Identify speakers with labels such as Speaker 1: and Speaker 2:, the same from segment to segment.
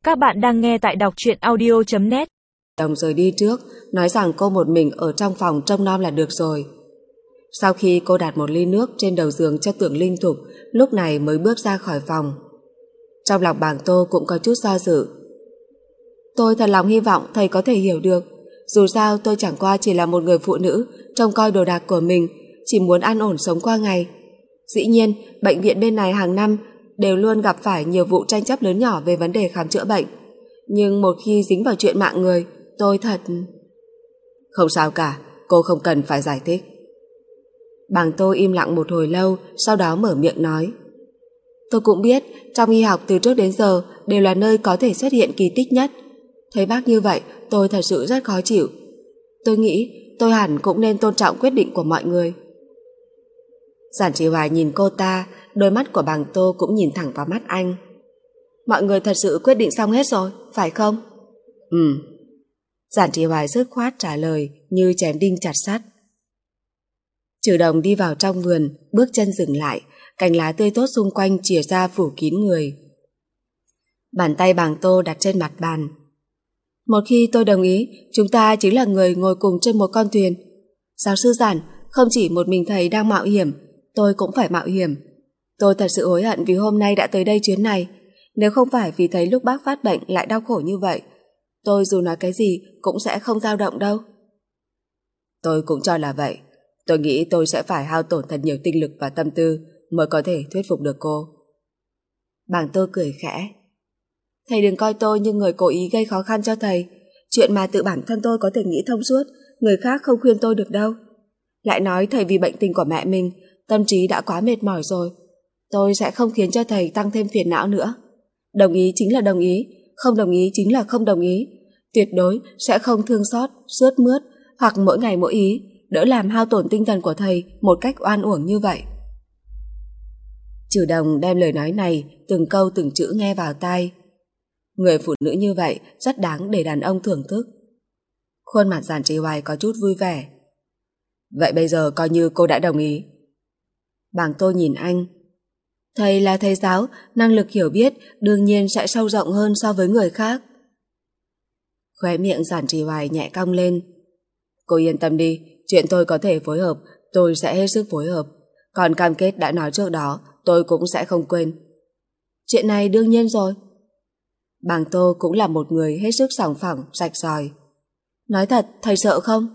Speaker 1: Các bạn đang nghe tại đọc truyện audio.net.
Speaker 2: Đồng rời đi trước, nói rằng cô một mình ở trong phòng trông nom là được rồi. Sau khi cô đặt một ly nước trên đầu giường cho Tưởng Linh Thục, lúc này mới bước ra khỏi phòng. Trong lòng Bàng Tô cũng có chút do dự. Tôi thật lòng hy vọng thầy có thể hiểu được. Dù sao tôi chẳng qua chỉ là một người phụ nữ trông coi đồ đạc của mình, chỉ muốn an ổn sống qua ngày. Dĩ nhiên, bệnh viện bên này hàng năm đều luôn gặp phải nhiều vụ tranh chấp lớn nhỏ về vấn đề khám chữa bệnh. Nhưng một khi dính vào chuyện mạng người, tôi thật... Không sao cả, cô không cần phải giải thích. Bàng Tô im lặng một hồi lâu, sau đó mở miệng nói. Tôi cũng biết, trong y học từ trước đến giờ đều là nơi có thể xuất hiện kỳ tích nhất. Thấy bác như vậy, tôi thật sự rất khó chịu. Tôi nghĩ tôi hẳn cũng nên tôn trọng quyết định của mọi người. Giản Chỉ Hoài nhìn cô ta, đôi mắt của Bàng Tô cũng nhìn thẳng vào mắt anh. Mọi người thật sự quyết định xong hết rồi, phải không? Giản Chỉ Hoài dứt khoát trả lời như chém đinh chặt sắt. Trừ Đồng đi vào trong vườn, bước chân dừng lại, cành lá tươi tốt xung quanh chìa ra phủ kín người. Bàn tay Bàng Tô đặt trên mặt bàn. Một khi tôi đồng ý, chúng ta chính là người ngồi cùng trên một con thuyền. Giáo sư Giản, không chỉ một mình thầy đang mạo hiểm, tôi cũng phải mạo hiểm. Tôi thật sự hối hận vì hôm nay đã tới đây chuyến này. Nếu không phải vì thấy lúc bác phát bệnh lại đau khổ như vậy, tôi dù nói cái gì cũng sẽ không dao động đâu. Tôi cũng cho là vậy. Tôi nghĩ tôi sẽ phải hao tổn thật nhiều tinh lực và tâm tư mới có thể thuyết phục được cô. Bàng Tô cười khẽ. Thầy đừng coi tôi như người cố ý gây khó khăn cho thầy. Chuyện mà tự bản thân tôi có thể nghĩ thông suốt, người khác không khuyên tôi được đâu. Lại nói thầy vì bệnh tình của mẹ mình, tâm trí đã quá mệt mỏi rồi. Tôi sẽ không khiến cho thầy tăng thêm phiền não nữa. Đồng ý chính là đồng ý, không đồng ý chính là không đồng ý. Tuyệt đối sẽ không thương xót, sướt mướt hoặc mỗi ngày mỗi ý, đỡ làm hao tổn tinh thần của thầy một cách oan uổng như vậy. Trừ Đồng đem lời nói này từng câu từng chữ nghe vào tai. Người phụ nữ như vậy rất đáng để đàn ông thưởng thức. Khuôn mặt Giản Chỉ Hoài có chút vui vẻ. Vậy bây giờ coi như cô đã đồng ý. Bàng Tô nhìn anh. Thầy là thầy giáo, năng lực hiểu biết đương nhiên sẽ sâu rộng hơn so với người khác. Khóe miệng Giản Chỉ Hoài nhẹ cong lên. Cô yên tâm đi, chuyện tôi có thể phối hợp, tôi sẽ hết sức phối hợp. Còn cam kết đã nói trước đó, tôi cũng sẽ không quên. Chuyện này đương nhiên rồi. Bàng Tô cũng là một người hết sức sòng phẳng, rạch ròi. Nói thật, thầy sợ không?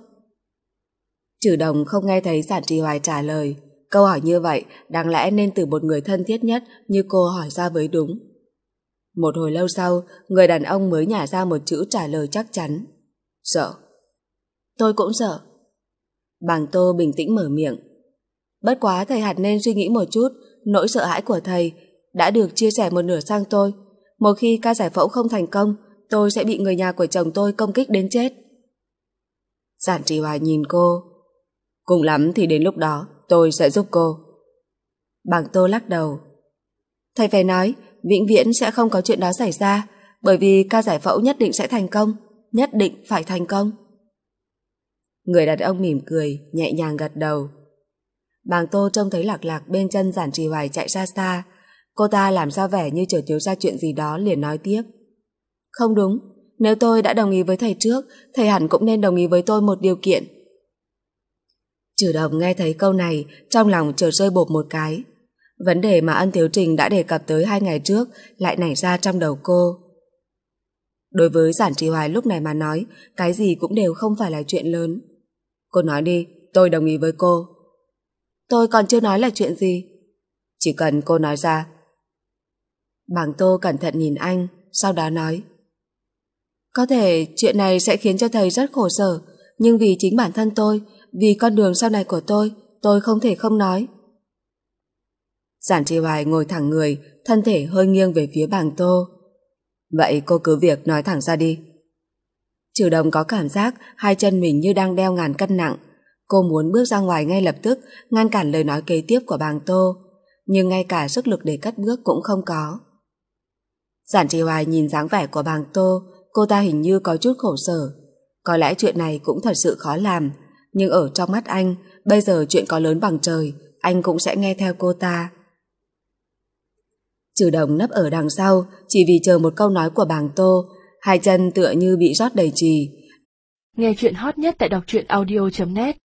Speaker 2: Trừ Đồng không nghe thấy Giản Chỉ Hoài trả lời. Câu hỏi như vậy đáng lẽ nên từ một người thân thiết nhất như cô hỏi ra mới đúng. Một hồi lâu sau, người đàn ông mới nhả ra một chữ trả lời chắc chắn. Sợ. Tôi cũng sợ. Bàng Tô bình tĩnh mở miệng. Bất quá thầy hẳn nên suy nghĩ một chút, nỗi sợ hãi của thầy đã được chia sẻ một nửa sang tôi. Một khi ca giải phẫu không thành công, tôi sẽ bị người nhà của chồng tôi công kích đến chết. Giản Chỉ Hoài nhìn cô. Cùng lắm thì đến lúc đó tôi sẽ giúp cô. Bàng Tô lắc đầu. Thầy phải nói, vĩnh viễn sẽ không có chuyện đó xảy ra, bởi vì ca giải phẫu nhất định sẽ thành công, nhất định phải thành công. Người đàn ông mỉm cười, nhẹ nhàng gật đầu. Bàng Tô trông thấy Lạc Lạc bên chân Giản Chỉ Hoài chạy ra xa. Cô ta làm ra vẻ như chợt nhớ ra chuyện gì đó liền nói tiếp. Không đúng, nếu tôi đã đồng ý với thầy trước, thầy hẳn cũng nên đồng ý với tôi một điều kiện. Trừ Đồng nghe thấy câu này, trong lòng chợt rơi bộp một cái. Vấn đề mà Ân Thiếu Trình đã đề cập tới 2 ngày trước lại nảy ra trong đầu cô. Đối với Giản Chỉ Hoài lúc này mà nói, cái gì cũng đều không phải là chuyện lớn. Cô nói đi, tôi đồng ý với cô. Tôi còn chưa nói là chuyện gì. Chỉ cần cô nói ra. Bàng Tô cẩn thận nhìn anh, sau đó nói. Có thể chuyện này sẽ khiến cho thầy rất khổ sở, nhưng vì chính bản thân tôi, vì con đường sau này của tôi không thể không nói. Giản Chỉ Hoài ngồi thẳng người, thân thể hơi nghiêng về phía Bàng Tô. Vậy cô cứ việc nói thẳng ra đi. Trừ Đồng có cảm giác hai chân mình như đang đeo ngàn cân nặng. Cô muốn bước ra ngoài ngay lập tức, ngăn cản lời nói kế tiếp của Bàng Tô, nhưng ngay cả sức lực để cất bước cũng không có. Giản Chỉ Hoài nhìn dáng vẻ của Bàng Tô, cô ta hình như có chút khổ sở. Có lẽ chuyện này cũng thật sự khó làm, nhưng ở trong mắt anh, bây giờ chuyện có lớn bằng trời, anh cũng sẽ nghe theo cô ta. Trừ Đồng nấp ở đằng sau, chỉ vì chờ một câu nói của Bàng Tô, hai chân tựa như bị rót đầy trì.
Speaker 1: Nghe chuyện hot nhất tại đọc truyện audio.net